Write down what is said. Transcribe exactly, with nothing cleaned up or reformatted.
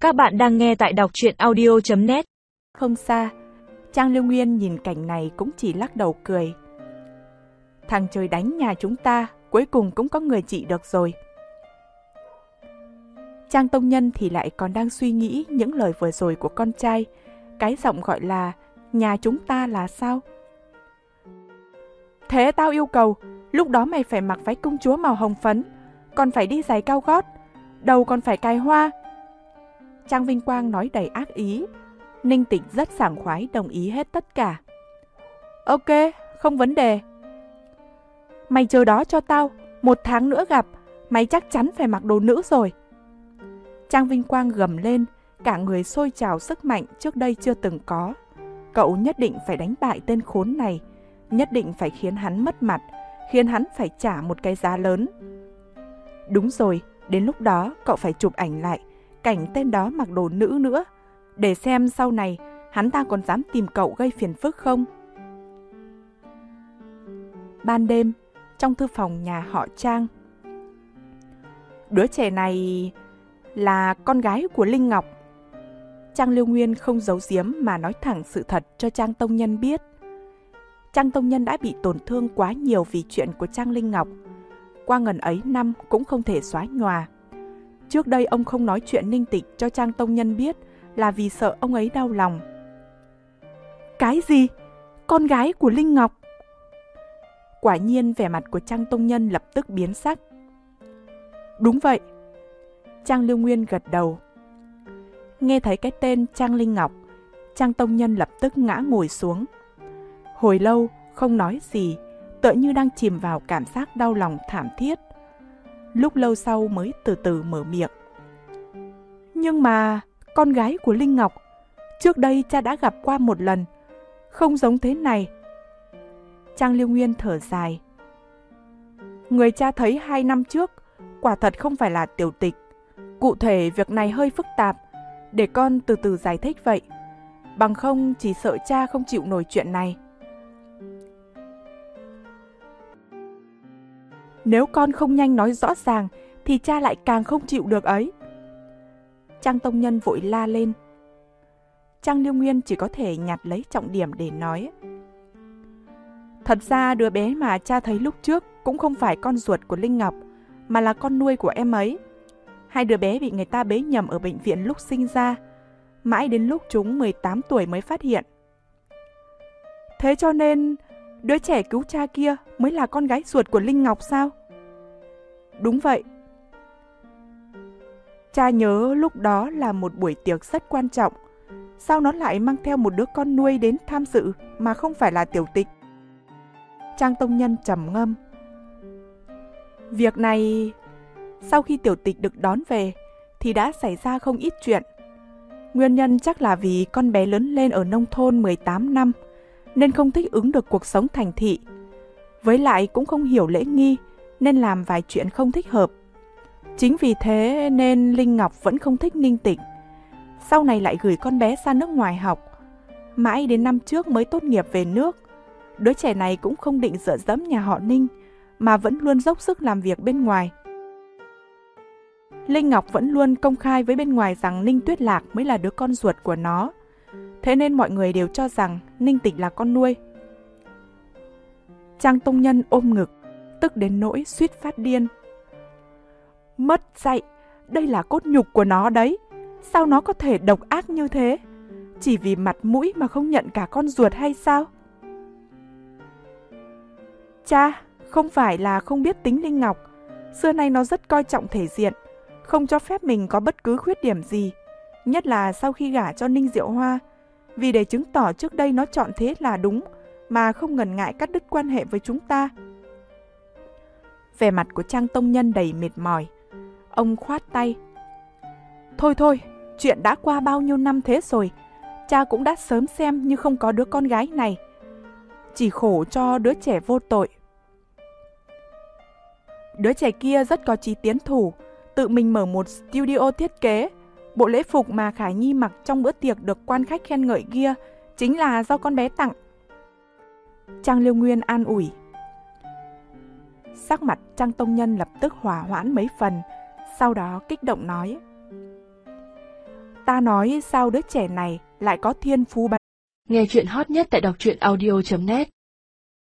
Các bạn đang nghe tại đọc truyện audio chấm net. Không xa, Trang Lưu Nguyên nhìn cảnh này cũng chỉ lắc đầu cười. Thằng trời đánh nhà chúng ta, cuối cùng cũng có người trị được rồi. Trang Tông Nhân thì lại còn đang suy nghĩ những lời vừa rồi của con trai. Cái giọng gọi là nhà chúng ta là sao? Thế tao yêu cầu, lúc đó mày phải mặc váy công chúa màu hồng phấn, còn phải đi giày cao gót, đầu còn phải cài hoa. Trang Vinh Quang nói đầy ác ý. Ninh Tịch rất sảng khoái đồng ý hết tất cả. Ok, không vấn đề. Mày chờ đó cho tao, một tháng nữa gặp, mày chắc chắn phải mặc đồ nữ rồi. Trang Vinh Quang gầm lên, cả người sôi trào sức mạnh trước đây chưa từng có. Cậu nhất định phải đánh bại tên khốn này, nhất định phải khiến hắn mất mặt, khiến hắn phải trả một cái giá lớn. Đúng rồi, đến lúc đó cậu phải chụp ảnh lại cảnh tên đó mặc đồ nữ nữa, để xem sau này hắn ta còn dám tìm cậu gây phiền phức không. Ban đêm, trong thư phòng nhà họ Trang. Đứa trẻ này là con gái của Linh Ngọc. Trang Lưu Nguyên không giấu giếm mà nói thẳng sự thật cho Trang Tông Nhân biết. Trang Tông Nhân đã bị tổn thương quá nhiều vì chuyện của Trang Linh Ngọc. Qua ngần ấy năm cũng không thể xóa nhòa. Trước đây ông không nói chuyện Ninh Tịch cho Trang Tông Nhân biết là vì sợ ông ấy đau lòng. Cái gì? Con gái của Linh Ngọc? Quả nhiên vẻ mặt của Trang Tông Nhân lập tức biến sắc. Đúng vậy. Trang Lưu Nguyên gật đầu. Nghe thấy cái tên Trang Linh Ngọc, Trang Tông Nhân lập tức ngã ngồi xuống. Hồi lâu không nói gì, tựa như đang chìm vào cảm giác đau lòng thảm thiết. Lúc lâu sau mới từ từ mở miệng. Nhưng mà con gái của Linh Ngọc, trước đây cha đã gặp qua một lần, không giống thế này. Trang Lưu Nguyên thở dài. Người cha thấy hai năm trước, quả thật không phải là Tiểu Tịch. Cụ thể việc này hơi phức tạp, để con từ từ giải thích vậy. Bằng không chỉ sợ cha không chịu nổi chuyện này. Nếu con không nhanh nói rõ ràng thì cha lại càng không chịu được ấy. Trang Tông Nhân vội la lên. Trang Lưu Nguyên chỉ có thể nhặt lấy trọng điểm để nói. Thật ra đứa bé mà cha thấy lúc trước cũng không phải con ruột của Linh Ngọc, mà là con nuôi của em ấy. Hai đứa bé bị người ta bế nhầm ở bệnh viện lúc sinh ra, mãi đến lúc chúng mười tám tuổi mới phát hiện. Thế cho nên đứa trẻ cứu cha kia mới là con gái ruột của Linh Ngọc sao? Đúng vậy. Cha nhớ lúc đó là một buổi tiệc rất quan trọng. Sao nó lại mang theo một đứa con nuôi đến tham dự mà không phải là Tiểu Tịch? Trang Tông Nhân trầm ngâm. Việc này, sau khi Tiểu Tịch được đón về thì đã xảy ra không ít chuyện. Nguyên nhân chắc là vì con bé lớn lên ở nông thôn mười tám năm, nên không thích ứng được cuộc sống thành thị. Với lại cũng không hiểu lễ nghi, nên làm vài chuyện không thích hợp. Chính vì thế nên Linh Ngọc vẫn không thích Ninh Tịch. Sau này lại gửi con bé ra nước ngoài học. Mãi đến năm trước mới tốt nghiệp về nước. Đứa trẻ này cũng không định dựa dẫm nhà họ Ninh, mà vẫn luôn dốc sức làm việc bên ngoài. Linh Ngọc vẫn luôn công khai với bên ngoài rằng Ninh Tuyết Lạc mới là đứa con ruột của nó. Thế nên mọi người đều cho rằng Ninh Tịch là con nuôi. Trang Tông Nhân ôm ngực, tức đến nỗi suýt phát điên. Mất dạy, đây là cốt nhục của nó đấy. Sao nó có thể độc ác như thế? Chỉ vì mặt mũi mà không nhận cả con ruột hay sao? Cha, không phải là không biết tính Linh Ngọc. Xưa nay nó rất coi trọng thể diện, không cho phép mình có bất cứ khuyết điểm gì. Nhất là sau khi gả cho Ninh Diệu Hoa. Vì để chứng tỏ trước đây nó chọn thế là đúng, mà không ngần ngại cắt đứt quan hệ với chúng ta. Vẻ mặt của Trang Tông Nhân đầy mệt mỏi. Ông khoát tay. Thôi thôi, chuyện đã qua bao nhiêu năm thế rồi. Cha cũng đã sớm xem như không có đứa con gái này. Chỉ khổ cho đứa trẻ vô tội. Đứa trẻ kia rất có chí tiến thủ, tự mình mở một studio thiết kế. Bộ lễ phục mà Khải Nhi mặc trong bữa tiệc được quan khách khen ngợi kia chính là do con bé tặng. Trang Lưu Nguyên an ủi. Sắc mặt Trang Tông Nhân lập tức hòa hoãn mấy phần, sau đó kích động nói. Ta nói sao đứa trẻ này lại có thiên phú bắn. Nghe chuyện hot nhất tại đọc truyện audio chấm net.